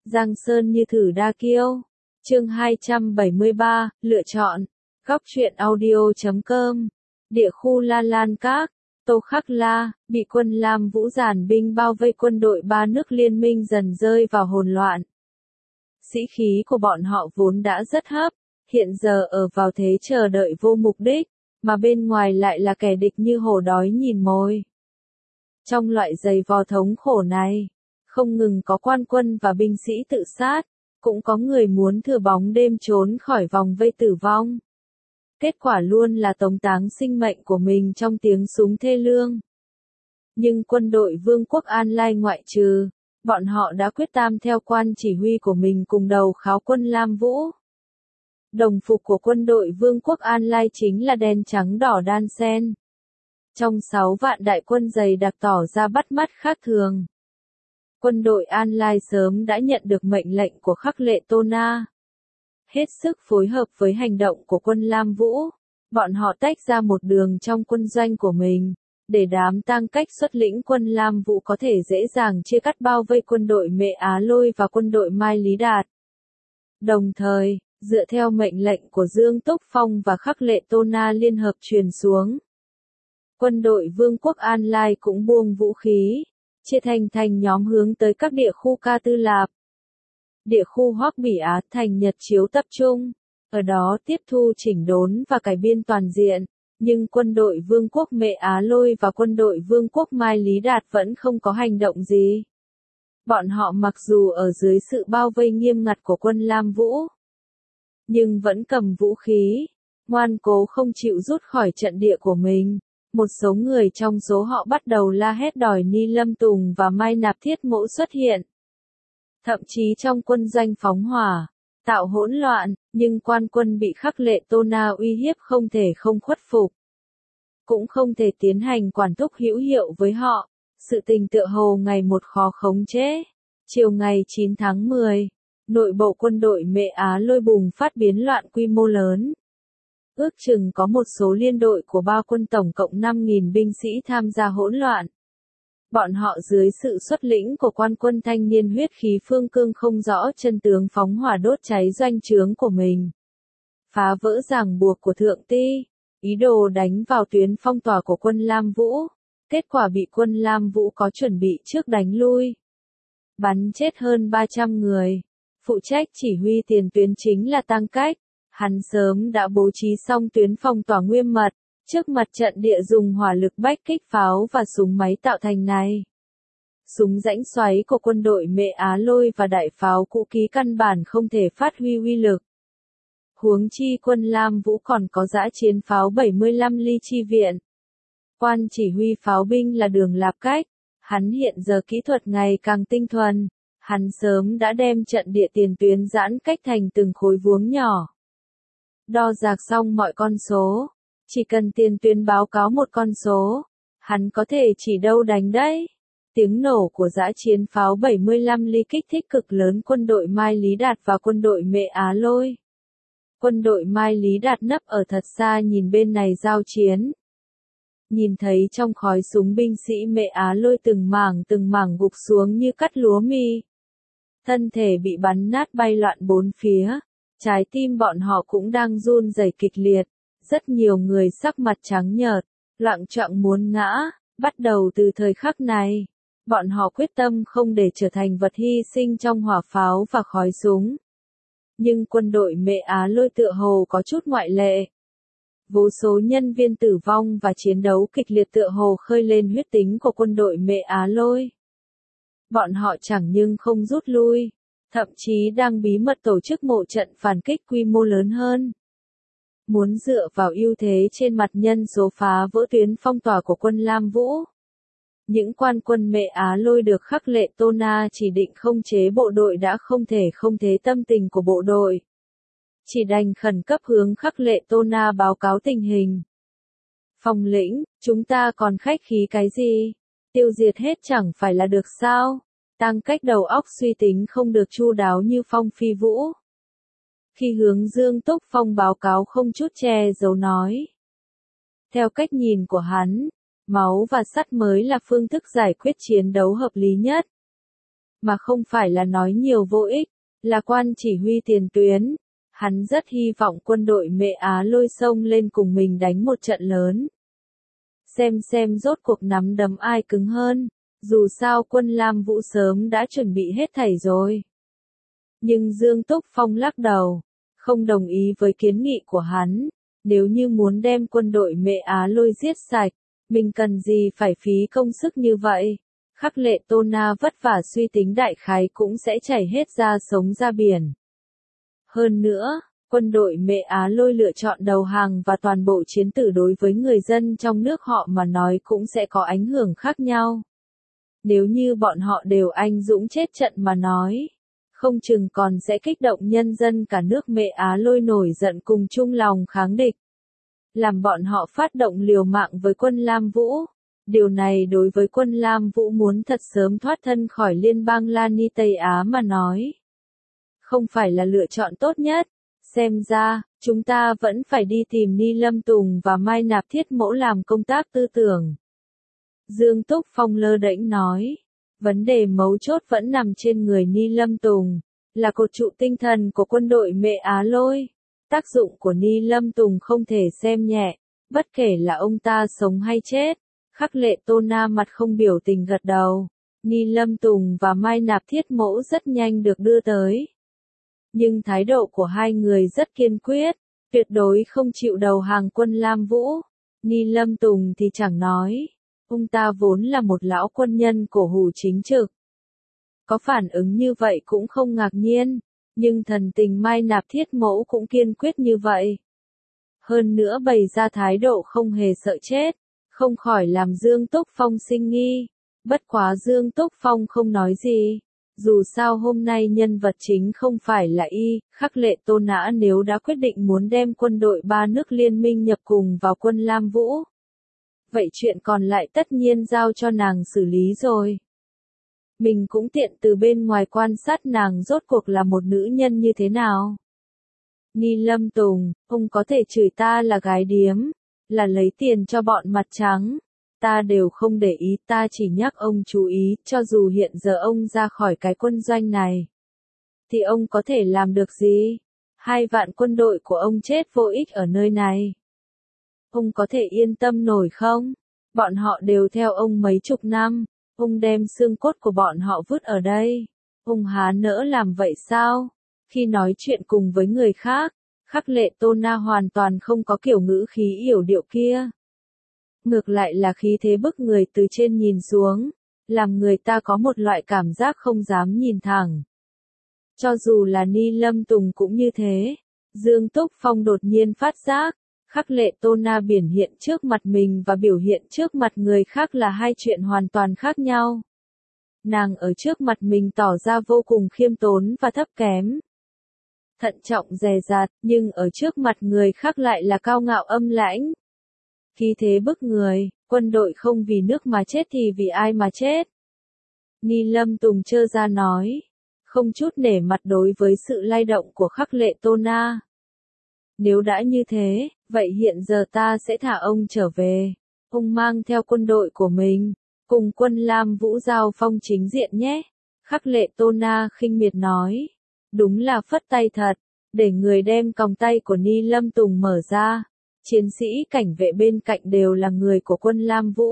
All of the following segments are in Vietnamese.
Giang Sơn như thử đa kiêu. Chương 273, lựa chọn. Góc truyện audio.com. Địa khu La Lan Các, Tô Khắc La, bị quân Lam Vũ dàn binh bao vây, quân đội ba nước liên minh dần rơi vào hỗn loạn. Sĩ khí của bọn họ vốn đã rất hấp, hiện giờ ở vào thế chờ đợi vô mục đích, mà bên ngoài lại là kẻ địch như hổ đói nhìn mồi. Trong loại giày vò thống khổ này, không ngừng có quan quân và binh sĩ tự sát, cũng có người muốn thừa bóng đêm trốn khỏi vòng vây tử vong. Kết quả luôn là tống táng sinh mệnh của mình trong tiếng súng thê lương. Nhưng quân đội Vương quốc An Lai ngoại trừ, bọn họ đã quyết tâm theo quan chỉ huy của mình cùng đầu kháo quân Lam Vũ. Đồng phục của quân đội Vương quốc An Lai chính là đen trắng đỏ đan xen. Trong 6 vạn đại quân dày đặc tỏ ra bắt mắt khác thường. Quân đội An Lai sớm đã nhận được mệnh lệnh của Khắc Lệ Tô Na. Hết sức phối hợp với hành động của quân Lam Vũ, bọn họ tách ra một đường trong quân doanh của mình, để đám Tăng Cách xuất lĩnh quân Lam Vũ có thể dễ dàng chia cắt bao vây quân đội Mệ Á Lôi và quân đội Mai Lý Đạt. Đồng thời, dựa theo mệnh lệnh của Dương Túc Phong và Khắc Lệ Tô Na liên hợp truyền xuống, quân đội Vương quốc An Lai cũng buông vũ khí, chia thành nhóm hướng tới các địa khu Ca Tư Lạp, địa khu Hoắc Bỉ Á thành Nhật Chiếu tập trung, ở đó tiếp thu chỉnh đốn và cải biên toàn diện, nhưng quân đội Vương quốc Mệ Á Lôi và quân đội Vương quốc Mai Lý Đạt vẫn không có hành động gì. Bọn họ mặc dù ở dưới sự bao vây nghiêm ngặt của quân Lam Vũ, nhưng vẫn cầm vũ khí, ngoan cố không chịu rút khỏi trận địa của mình. Một số người trong số họ bắt đầu la hét đòi Ni Lâm Tùng và Mai Nạp Thiết Mỗ xuất hiện. Thậm chí trong quân doanh phóng hỏa, tạo hỗn loạn, nhưng quan quân bị Khắc Lệ Tô Na uy hiếp không thể không khuất phục. Cũng không thể tiến hành quản thúc hữu hiệu với họ, sự tình tựa hồ ngày một khó khống chế. Chiều ngày 9 tháng 10, nội bộ quân đội Mệ Á Lôi bùng phát biến loạn quy mô lớn. Ước chừng có một số liên đội của ba quân tổng cộng 5.000 binh sĩ tham gia hỗn loạn. Bọn họ dưới sự xuất lĩnh của quan quân thanh niên huyết khí phương cương không rõ chân tướng phóng hỏa đốt cháy doanh trướng của mình. Phá vỡ ràng buộc của Thượng Ti, ý đồ đánh vào tuyến phong tỏa của quân Lam Vũ. Kết quả bị quân Lam Vũ có chuẩn bị trước đánh lui. Bắn chết hơn 300 người. Phụ trách chỉ huy tiền tuyến chính là Tăng Cách. Hắn sớm đã bố trí xong tuyến phong tỏa nghiêm mật, trước mặt trận địa dùng hỏa lực bách kích pháo và súng máy tạo thành này. Súng rãnh xoáy của quân đội Mệ Á Lôi và đại pháo cũ kỹ căn bản không thể phát huy uy lực. Huống chi quân Lam Vũ còn có dã chiến pháo 75 ly chi viện. Quan chỉ huy pháo binh là Đường Lạp Cách, hắn hiện giờ kỹ thuật ngày càng tinh thuần, hắn sớm đã đem trận địa tiền tuyến giãn cách thành từng khối vuông nhỏ. Đo đạc xong mọi con số, chỉ cần tiền tuyến báo cáo một con số, hắn có thể chỉ đâu đánh đấy. Tiếng nổ của dã chiến pháo 75 ly kích thích cực lớn quân đội Mai Lý Đạt và quân đội Mệ Á Lôi. Quân đội Mai Lý Đạt nấp ở thật xa nhìn bên này giao chiến. Nhìn thấy trong khói súng binh sĩ Mệ Á Lôi từng mảng gục xuống như cắt lúa mì. Thân thể bị bắn nát bay loạn bốn phía. Trái tim bọn họ cũng đang run rẩy kịch liệt, rất nhiều người sắc mặt trắng nhợt, loạng choạng muốn ngã. Bắt đầu từ thời khắc này, bọn họ quyết tâm không để trở thành vật hy sinh trong hỏa pháo và khói súng. Nhưng quân đội Mệ Á Lôi tựa hồ có chút ngoại lệ. Vô số nhân viên tử vong và chiến đấu kịch liệt tựa hồ khơi lên huyết tính của quân đội Mệ Á Lôi. Bọn họ chẳng nhưng không rút lui, thậm chí đang bí mật tổ chức một trận phản kích quy mô lớn hơn. Muốn dựa vào ưu thế trên mặt nhân số phá vỡ tuyến phong tỏa của quân Lam Vũ. Những quan quân Mệ Á Lôi được Khắc Lệ Tô Na chỉ định khống chế bộ đội đã không thể không chế tâm tình của bộ đội. Chỉ đành khẩn cấp hướng Khắc Lệ Tô Na báo cáo tình hình. Phong lĩnh, chúng ta còn khách khí cái gì? Tiêu diệt hết chẳng phải là được sao? Tăng Cách đầu óc suy tính không được chu đáo như Phong Phi Vũ. Khi hướng Dương Túc Phong báo cáo không chút che giấu nói. Theo cách nhìn của hắn, máu và sắt mới là phương thức giải quyết chiến đấu hợp lý nhất. mà không phải là nói nhiều vô ích, là quan chỉ huy tiền tuyến. Hắn rất hy vọng quân đội Mễ Á Lôi xông lên cùng mình đánh một trận lớn. Xem rốt cuộc nắm đấm ai cứng hơn, dù sao quân Lam Vũ sớm đã chuẩn bị hết thảy rồi. Nhưng Dương Túc Phong lắc đầu, không đồng ý với kiến nghị của hắn, nếu như muốn đem quân đội Mễ Á Lôi giết sạch, mình cần gì phải phí công sức như vậy. Khắc Lệ Tô Na vất vả suy tính đại khái cũng sẽ chảy hết ra sống ra biển. Hơn nữa, quân đội Mễ Á Lôi lựa chọn đầu hàng và toàn bộ chiến tử đối với người dân trong nước họ mà nói cũng sẽ có ảnh hưởng khác nhau. Nếu như bọn họ đều anh dũng chết trận mà nói, không chừng còn sẽ kích động nhân dân cả nước Mễ Á Lôi nổi giận cùng chung lòng kháng địch. Làm bọn họ phát động liều mạng với quân Lam Vũ. Điều này đối với quân Lam Vũ muốn thật sớm thoát thân khỏi liên bang La Ni Tây Á mà nói, không phải là lựa chọn tốt nhất. Xem ra, chúng ta vẫn phải đi tìm Ni Lâm Tùng và Mai Nạp Thiết Mỗ làm công tác tư tưởng. Dương Túc Phong lơ đễnh nói, vấn đề mấu chốt vẫn nằm trên người Ni Lâm Tùng, là cột trụ tinh thần của quân đội Mễ Á Lôi. Tác dụng của Ni Lâm Tùng không thể xem nhẹ, bất kể là ông ta sống hay chết. Khắc Lệ Tô Na mặt không biểu tình gật đầu. Ni Lâm Tùng và Mai Nạp Thiết Mỗ rất nhanh được đưa tới. Nhưng thái độ của hai người rất kiên quyết, tuyệt đối không chịu đầu hàng quân Lam Vũ. Ni Lâm Tùng thì chẳng nói, ông ta vốn là một lão quân nhân cổ hủ chính trực. Có phản ứng như vậy cũng không ngạc nhiên, nhưng thần tình Mai Nạp Thiết Mỗ cũng kiên quyết như vậy. Hơn nữa bày ra thái độ không hề sợ chết, không khỏi làm Dương Túc Phong sinh nghi. Bất quá Dương Túc Phong không nói gì. Dù sao hôm nay nhân vật chính không phải là y, Khắc Lệ Tô Na nếu đã quyết định muốn đem quân đội ba nước liên minh nhập cùng vào quân Lam Vũ. Vậy chuyện còn lại tất nhiên giao cho nàng xử lý rồi. Mình cũng tiện từ bên ngoài quan sát nàng rốt cuộc là một nữ nhân như thế nào. Ni Lâm Tùng, ông có thể chửi ta là gái điếm, là lấy tiền cho bọn mặt trắng. Ta đều không để ý, ta chỉ nhắc ông chú ý, cho dù hiện giờ ông ra khỏi cái quân doanh này, thì ông có thể làm được gì? 2 vạn quân đội của ông chết vô ích ở nơi này. Ông có thể yên tâm nổi không? Bọn họ đều theo ông mấy chục năm, ông đem xương cốt của bọn họ vứt ở đây. Ông há nỡ làm vậy sao? Khi nói chuyện cùng với người khác, Khắc Lệ Tô Na hoàn toàn không có kiểu ngữ khí yểu điệu kia. Ngược lại là khí thế bức người từ trên nhìn xuống, làm người ta có một loại cảm giác không dám nhìn thẳng. Cho dù là Ni Lâm Tùng cũng như thế, Dương Túc Phong đột nhiên phát giác, Khắc Lệ Tô Na biểu hiện trước mặt mình và biểu hiện trước mặt người khác là hai chuyện hoàn toàn khác nhau. Nàng ở trước mặt mình tỏ ra vô cùng khiêm tốn và thấp kém, thận trọng dè dặt, nhưng ở trước mặt người khác lại là cao ngạo âm lãnh. Khí thế bức người, quân đội không vì nước mà chết thì vì ai mà chết. Ni Lâm Tùng trơ ra nói, không chút nể mặt đối với sự lay động của Khắc Lệ Tô Na. Nếu đã như thế, vậy hiện giờ ta sẽ thả ông trở về. Ông mang theo quân đội của mình, cùng quân Lam Vũ giao phong chính diện nhé. Khắc Lệ Tô Na khinh miệt nói, đúng là phất tay thật, để người đem còng tay của Ni Lâm Tùng mở ra. Chiến sĩ cảnh vệ bên cạnh đều là người của quân Lam Vũ.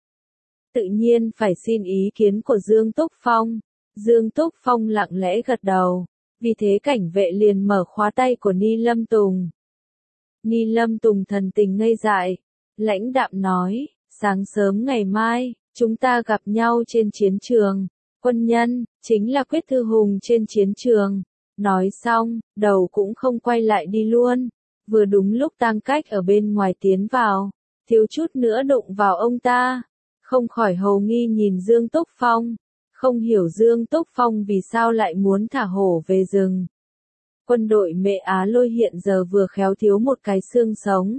Tự nhiên phải xin ý kiến của Dương Túc Phong. Dương Túc Phong lặng lẽ gật đầu. Vì thế cảnh vệ liền mở khóa tay của Ni Lâm Tùng. Ni Lâm Tùng thần tình ngây dại. Lãnh đạm nói, sáng sớm ngày mai, chúng ta gặp nhau trên chiến trường. Quân nhân, chính là Quyết Thư Hùng trên chiến trường. Nói xong, đầu cũng không quay lại đi luôn. Vừa đúng lúc Tang Cách ở bên ngoài tiến vào, thiếu chút nữa đụng vào ông ta, không khỏi hầu nghi nhìn Dương Túc Phong, không hiểu Dương Túc Phong vì sao lại muốn thả hổ về rừng. Quân đội Mễ Á Lôi hiện giờ vừa khéo thiếu một cái xương sống.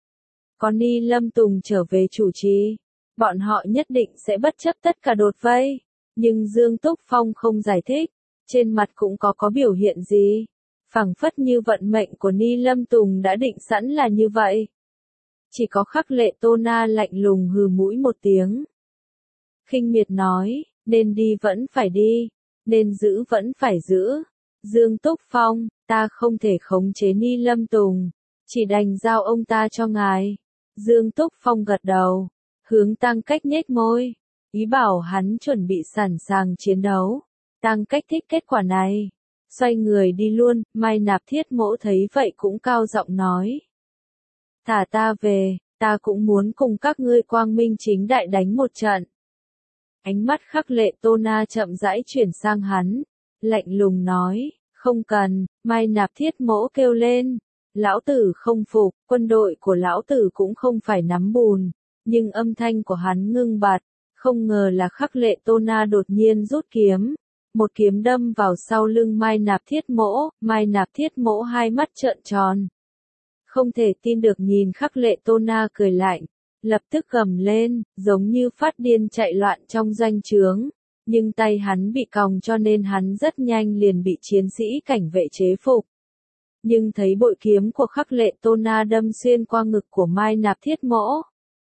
Có Ni Lâm Tùng trở về chủ trì, bọn họ nhất định sẽ bất chấp tất cả đột vây, nhưng Dương Túc Phong không giải thích, trên mặt cũng có biểu hiện gì. Phảng phất như vận mệnh của Ni Lâm Tùng đã định sẵn là như vậy. Chỉ có Khắc Lệ Tô Na lạnh lùng hừ mũi một tiếng. Khinh miệt nói, nên đi vẫn phải đi, nên giữ vẫn phải giữ. Dương Túc Phong, ta không thể khống chế Ni Lâm Tùng, chỉ đành giao ông ta cho ngài. Dương Túc Phong gật đầu, hướng Tăng Cách nhếch môi, ý bảo hắn chuẩn bị sẵn sàng chiến đấu. Tăng Cách thích kết quả này, xoay người đi luôn. Mai Nạp Thiết Mỗ thấy vậy cũng cao giọng nói. Thả ta về, ta cũng muốn cùng các ngươi quang minh chính đại đánh một trận. Ánh mắt Khắc Lệ Tô Na chậm rãi chuyển sang hắn, lạnh lùng nói, không cần. Mai Nạp Thiết Mỗ kêu lên, lão tử không phục, quân đội của lão tử cũng không phải nắm bùn. Nhưng âm thanh của hắn ngưng bặt, không ngờ là Khắc Lệ Tô Na đột nhiên rút kiếm. Một kiếm đâm vào sau lưng Mai Nạp Thiết Mỗ. Mai Nạp Thiết Mỗ hai mắt trợn tròn, không thể tin được nhìn Khắc Lệ Tô Na cười lạnh, lập tức gầm lên, giống như phát điên chạy loạn trong doanh trướng. Nhưng tay hắn bị còng cho nên hắn rất nhanh liền bị chiến sĩ cảnh vệ chế phục. Nhưng thấy bội kiếm của Khắc Lệ Tô Na đâm xuyên qua ngực của Mai Nạp Thiết Mỗ.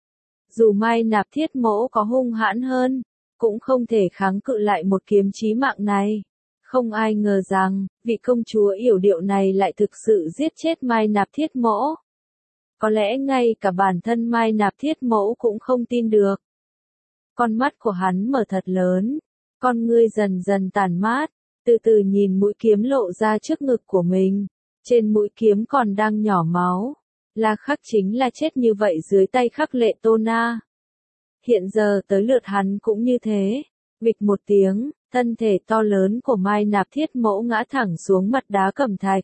Dù Mai Nạp Thiết Mỗ có hung hãn hơn, cũng không thể kháng cự lại một kiếm chí mạng này. Không ai ngờ rằng, vị công chúa yểu điệu này lại thực sự giết chết Mai Nạp Thiết Mỗ. Có lẽ ngay cả bản thân Mai Nạp Thiết Mỗ cũng không tin được. Con mắt của hắn mở thật lớn, con ngươi dần dần tàn mát, từ từ nhìn mũi kiếm lộ ra trước ngực của mình. Trên mũi kiếm còn đang nhỏ máu. La Khắc chính là chết như vậy dưới tay Khắc Lệ Tô Na. Hiện giờ tới lượt hắn cũng như thế. Bịch một tiếng, thân thể to lớn của Mai Nạp Thiết Mỗ ngã thẳng xuống mặt đá cẩm thạch.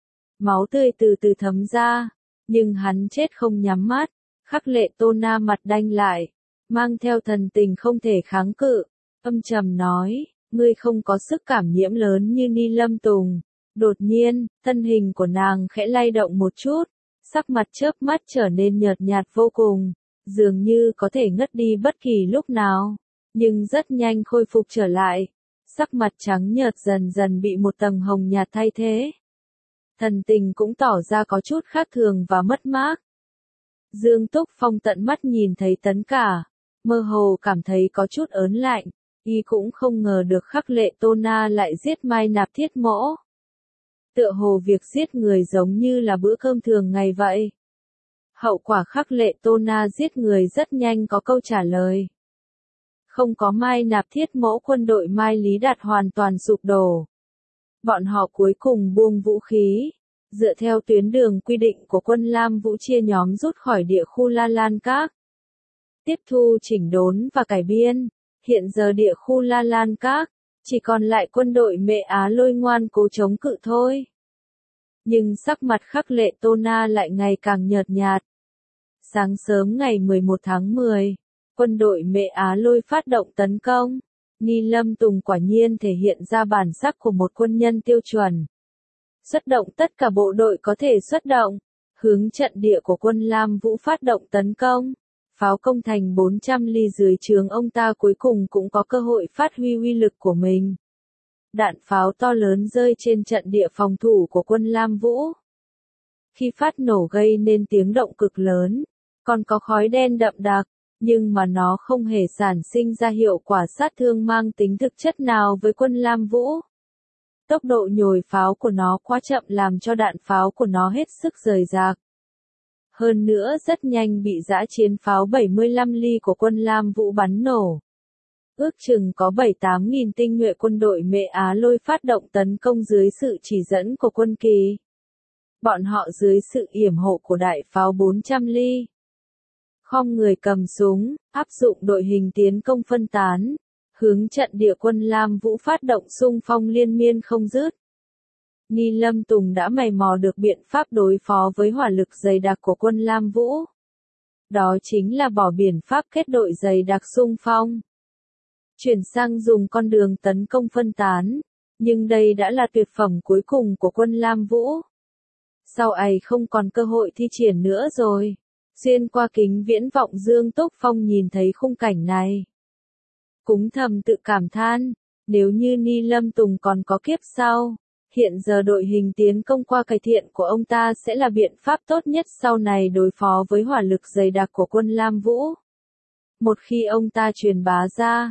Máu tươi từ từ thấm ra, nhưng hắn chết không nhắm mắt. Khắc Lệ Tô Na mặt đanh lại, mang theo thần tình không thể kháng cự, âm trầm nói, ngươi không có sức cảm nhiễm lớn như Ni Lâm Tùng. Đột nhiên, thân hình của nàng khẽ lay động một chút, sắc mặt chớp mắt trở nên nhợt nhạt vô cùng, dường như có thể ngất đi bất kỳ lúc nào, nhưng rất nhanh khôi phục trở lại. Sắc mặt trắng nhợt dần dần bị một tầng hồng nhạt thay thế. Thần tình cũng tỏ ra có chút khác thường và mất mát. Dương Túc Phong tận mắt nhìn thấy tất cả, mơ hồ cảm thấy có chút ớn lạnh, y cũng không ngờ được Khắc Lệ Tô Na lại giết Mai Nạp Thiết Mỗ. Tựa hồ việc giết người giống như là bữa cơm thường ngày vậy. Hậu quả Khắc Lệ Tô Na giết người rất nhanh có câu trả lời. Không có Mai Nạp Thiết Mỗ, quân đội Mai Lý Đạt hoàn toàn sụp đổ. Bọn họ cuối cùng buông vũ khí, dựa theo tuyến đường quy định của quân Lam Vũ chia nhóm rút khỏi địa khu La Lan Các. Tiếp thu chỉnh đốn và cải biên, hiện giờ địa khu La Lan Các chỉ còn lại quân đội Mệ Á Lôi ngoan cố chống cự thôi. Nhưng sắc mặt Khắc Lệ Tô Na lại ngày càng nhợt nhạt. Sáng sớm ngày 11 tháng 10, quân đội Mệ Á Lôi phát động tấn công. Ni Lâm Tùng quả nhiên thể hiện ra bản sắc của một quân nhân tiêu chuẩn. Xuất động tất cả bộ đội có thể xuất động, hướng trận địa của quân Lam Vũ phát động tấn công. Pháo công thành 400 ly dưới trướng ông ta cuối cùng cũng có cơ hội phát huy uy lực của mình. Đạn pháo to lớn rơi trên trận địa phòng thủ của quân Lam Vũ. Khi phát nổ gây nên tiếng động cực lớn, còn có khói đen đậm đặc, nhưng mà nó không hề sản sinh ra hiệu quả sát thương mang tính thực chất nào với quân Lam Vũ. Tốc độ nhồi pháo của nó quá chậm làm cho đạn pháo của nó hết sức rời rạc. Hơn nữa rất nhanh bị dã chiến pháo 75 ly của quân Lam Vũ bắn nổ. Ước chừng có 7-8 nghìn tinh nhuệ quân đội Mệ Á Lôi phát động tấn công dưới sự chỉ dẫn của quân Kỳ. Bọn họ dưới sự yểm hộ của đại pháo 400 ly. Khom người cầm súng, áp dụng đội hình tiến công phân tán, hướng trận địa quân Lam Vũ phát động xung phong liên miên không dứt. Ni Lâm Tùng đã mày mò được biện pháp đối phó với hỏa lực dày đặc của quân Lam Vũ. Đó chính là bỏ biện pháp kết đội dày đặc xung phong. Chuyển sang dùng con đường tấn công phân tán, nhưng đây đã là tuyệt phẩm cuối cùng của quân Lam Vũ. Sau ấy không còn cơ hội thi triển nữa rồi. Xuyên qua kính viễn vọng Dương Túc Phong nhìn thấy khung cảnh này. Cũng thầm tự cảm than, nếu như Ni Lâm Tùng còn có kiếp sau, hiện giờ đội hình tiến công qua cải thiện của ông ta sẽ là biện pháp tốt nhất sau này đối phó với hỏa lực dày đặc của quân Lam Vũ. Một khi ông ta truyền bá ra,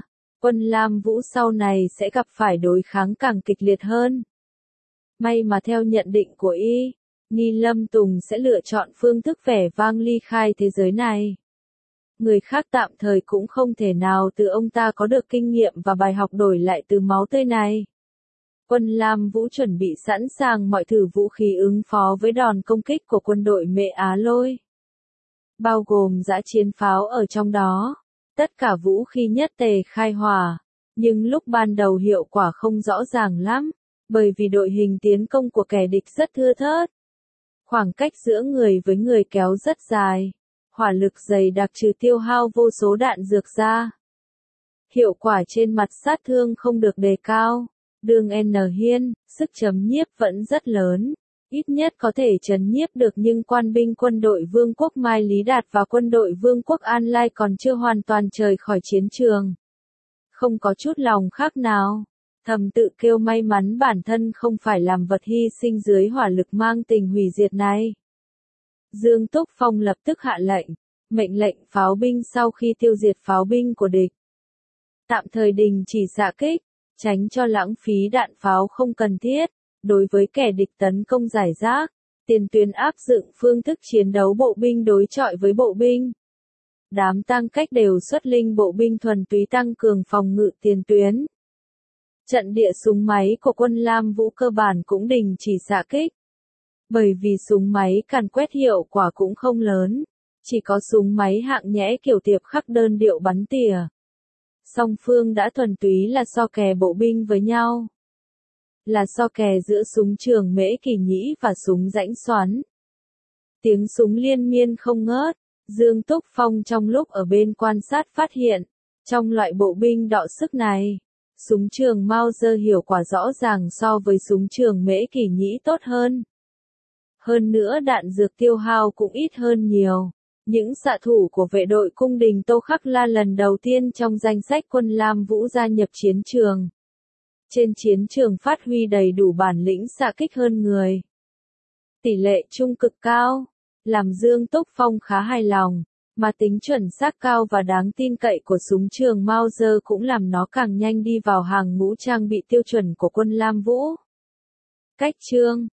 Quân Lam Vũ sau này sẽ gặp phải đối kháng càng kịch liệt hơn. May mà theo nhận định của y, Nghi Lâm Tùng sẽ lựa chọn phương thức vẻ vang ly khai thế giới này. Người khác tạm thời cũng không thể nào từ ông ta có được kinh nghiệm và bài học đổi lại từ máu tươi này. Quân Lam Vũ chuẩn bị sẵn sàng mọi thử vũ khí ứng phó với đòn công kích của quân đội Mễ Á Lôi. Bao gồm dã chiến pháo ở trong đó. Tất cả vũ khí nhất tề khai hỏa. Nhưng lúc ban đầu hiệu quả không rõ ràng lắm, bởi vì đội hình tiến công của kẻ địch rất thưa thớt. Khoảng cách giữa người với người kéo rất dài. Hỏa lực dày đặc trừ tiêu hao vô số đạn dược ra. Hiệu quả trên mặt sát thương không được đề cao. Đường N Hiên, sức chấm nhiếp vẫn rất lớn. Ít nhất có thể trấn nhiếp được nhưng quan binh quân đội Vương quốc Mai Lý Đạt và quân đội Vương quốc An Lai còn chưa hoàn toàn rời khỏi chiến trường. Không có chút lòng khác nào. Thầm tự kêu may mắn bản thân không phải làm vật hy sinh dưới hỏa lực mang tình hủy diệt này. Dương Túc Phong lập tức hạ lệnh, mệnh lệnh pháo binh sau khi tiêu diệt pháo binh của địch. Tạm thời đình chỉ xạ kích, tránh cho lãng phí đạn pháo không cần thiết. Đối với kẻ địch tấn công rải rác, tiền tuyến áp dụng phương thức chiến đấu bộ binh đối chọi với bộ binh. Đám tăng cách đều xuất linh bộ binh thuần túy tăng cường phòng ngự tiền tuyến. Trận địa súng máy của quân Lam Vũ cơ bản cũng đình chỉ xạ kích. Bởi vì súng máy càn quét hiệu quả cũng không lớn, chỉ có súng máy hạng nhẹ kiểu tiệp khắc đơn điệu bắn tỉa. Song phương đã thuần túy là so kè bộ binh với nhau. Là so kè giữa súng trường Mễ Kỳ Nhĩ và súng rãnh xoắn. Tiếng súng liên miên không ngớt, Dương Túc Phong trong lúc ở bên quan sát phát hiện, trong loại bộ binh đọ sức này, súng trường Mauser hiệu quả rõ ràng so với súng trường Mễ Kỳ Nhĩ tốt hơn. Hơn nữa đạn dược tiêu hao cũng ít hơn nhiều. Những xạ thủ của vệ đội cung đình Tô Khắc La lần đầu tiên trong danh sách quân Lam Vũ gia nhập chiến trường. Trên chiến trường phát huy đầy đủ bản lĩnh xạ kích hơn người. Tỷ lệ trung cực cao, làm Dương Túc Phong khá hài lòng, mà tính chuẩn xác cao và đáng tin cậy của súng trường Mauser cũng làm nó càng nhanh đi vào hàng ngũ trang bị tiêu chuẩn của quân Lam Vũ. Cách chương